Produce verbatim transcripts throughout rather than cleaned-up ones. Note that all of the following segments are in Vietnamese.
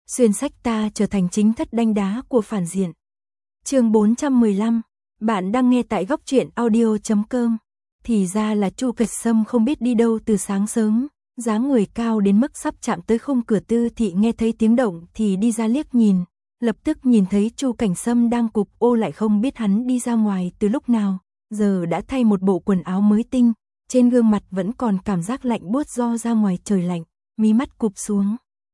xuyên sách ta trở thành chính thất đanh đá của phản diện. Chương bốn trăm mười lăm, bạn đang nghe tại góc truyện audio chấm com. Thì ra là Chu Cảnh Sâm không biết đi đâu từ sáng sớm, dáng người cao đến mức sắp chạm tới khung cửa Tư Thị, nghe thấy tiếng động thì đi ra liếc nhìn, lập tức nhìn thấy Chu Cảnh Sâm đang cụp ô, lại không biết hắn đi ra ngoài từ lúc nào, giờ đã thay một bộ quần áo mới tinh, trên gương mặt vẫn còn cảm giác lạnh buốt do ra ngoài trời lạnh, mí mắt cụp xuống.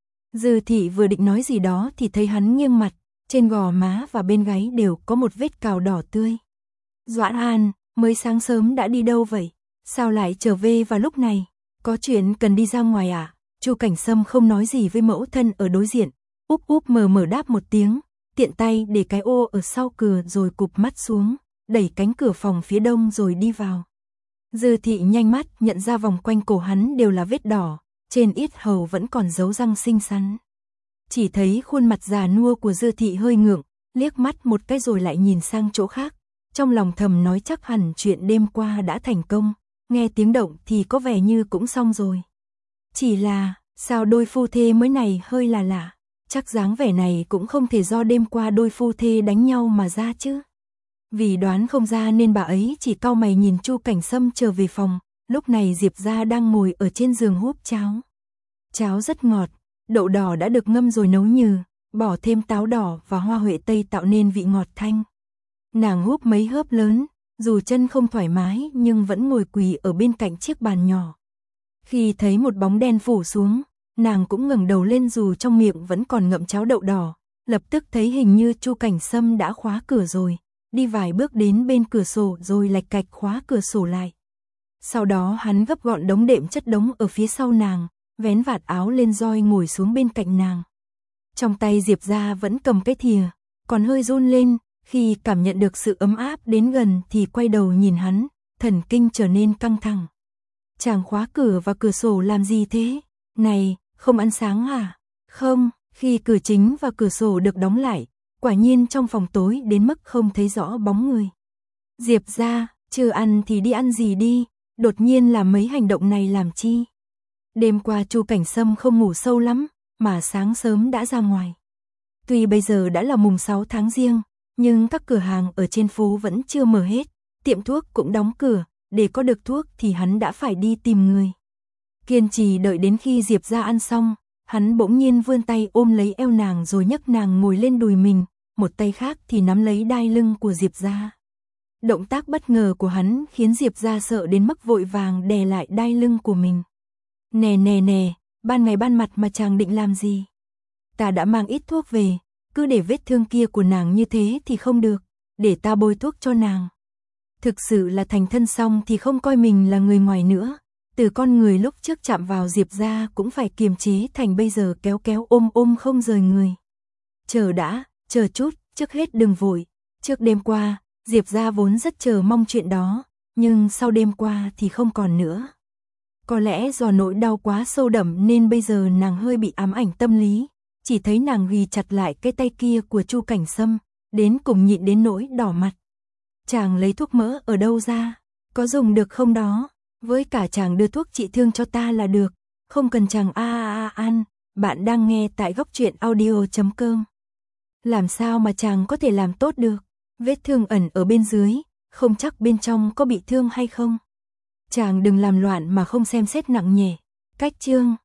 Dư Thị vừa định nói gì đó thì thấy hắn nghiêng mặt, trên gò má và bên gáy đều có một vết cào đỏ tươi. Doãn An, mới sáng sớm đã đi đâu vậy? Sao lại trở về vào lúc này? Có chuyện cần đi ra ngoài à? Chu Cảnh Sâm không nói gì với mẫu thân ở đối diện, úp úp mờ mờ đáp một tiếng, tiện tay để cái ô ở sau cửa rồi cụp mắt xuống, đẩy cánh cửa phòng phía đông rồi đi vào. Dư Thị nhanh mắt nhận ra vòng quanh cổ hắn đều là vết đỏ, trên yết hầu vẫn còn dấu răng xinh xắn. Chỉ thấy khuôn mặt già nua của Dư Thị hơi ngượng, liếc mắt một cái rồi lại nhìn sang chỗ khác, trong lòng thầm nói chắc hẳn chuyện đêm qua đã thành công, nghe tiếng động thì có vẻ như cũng xong rồi. Chỉ là, sao đôi phu thê mới này hơi là lạ, chắc dáng vẻ này cũng không thể do đêm qua đôi phu thê đánh nhau mà ra chứ. Vì đoán không ra nên bà ấy chỉ cau mày nhìn Chu Cảnh Sâm trở về phòng, lúc này Diệp Gia đang ngồi ở trên giường húp cháo. Cháo rất ngọt, đậu đỏ đã được ngâm rồi nấu nhừ, bỏ thêm táo đỏ và hoa huệ tây tạo nên vị ngọt thanh. Nàng húp mấy hớp lớn, dù chân không thoải mái nhưng vẫn ngồi quỳ ở bên cạnh chiếc bàn nhỏ. Khi thấy một bóng đen phủ xuống, nàng cũng ngẩng đầu lên dù trong miệng vẫn còn ngậm cháo đậu đỏ, lập tức thấy hình như Chu Cảnh Sâm đã khóa cửa rồi, đi vài bước đến bên cửa sổ rồi lạch cạch khóa cửa sổ lại. Sau đó hắn gấp gọn đống đệm chất đống ở phía sau nàng, vén vạt áo lên roi ngồi xuống bên cạnh nàng. Trong tay Diệp Gia vẫn cầm cái thìa, còn hơi run lên, khi cảm nhận được sự ấm áp đến gần thì quay đầu nhìn hắn, thần kinh trở nên căng thẳng. Chàng khóa cửa và cửa sổ làm gì thế? Này, không ăn sáng à? Không, khi cửa chính và cửa sổ được đóng lại, quả nhiên trong phòng tối đến mức không thấy rõ bóng người. Diệp Gia, chưa ăn thì đi ăn gì đi, đột nhiên làm mấy hành động này làm chi? Đêm qua Chu Cảnh Sâm không ngủ sâu lắm, mà sáng sớm đã ra ngoài. Tuy bây giờ đã là mùng sáu tháng Giêng, nhưng các cửa hàng ở trên phố vẫn chưa mở hết, tiệm thuốc cũng đóng cửa, để có được thuốc thì hắn đã phải đi tìm người. Kiên trì đợi đến khi Diệp Gia ăn xong, hắn bỗng nhiên vươn tay ôm lấy eo nàng rồi nhấc nàng ngồi lên đùi mình, một tay khác thì nắm lấy đai lưng của Diệp Gia. Động tác bất ngờ của hắn khiến Diệp Gia sợ đến mức vội vàng đè lại đai lưng của mình. Nè nè nè, ban ngày ban mặt mà chàng định làm gì? Ta đã mang ít thuốc về, cứ để vết thương kia của nàng như thế thì không được, để ta bôi thuốc cho nàng. Thực sự là thành thân xong thì không coi mình là người ngoài nữa, từ con người lúc trước chạm vào Diệp Gia cũng phải kiềm chế thành bây giờ kéo kéo ôm ôm không rời người. Chờ đã, chờ chút, trước hết đừng vội, trước đêm qua, Diệp Gia vốn rất chờ mong chuyện đó, nhưng sau đêm qua thì không còn nữa. Có lẽ do nỗi đau quá sâu đậm nên bây giờ nàng hơi bị ám ảnh tâm lý, chỉ thấy nàng ghi chặt lại cái tay kia của Chu Cảnh Sâm, đến cùng nhịn đến nỗi đỏ mặt. Chàng lấy thuốc mỡ ở đâu ra? Có dùng được không đó? Với cả chàng đưa thuốc trị thương cho ta là được, không cần chàng a a a ăn. Bạn đang nghe tại góc truyện audio chấm com. Làm sao mà chàng có thể làm tốt được? Vết thương ẩn ở bên dưới, không chắc bên trong có bị thương hay không. Chàng đừng làm loạn mà không xem xét nặng nhẹ. Cách chương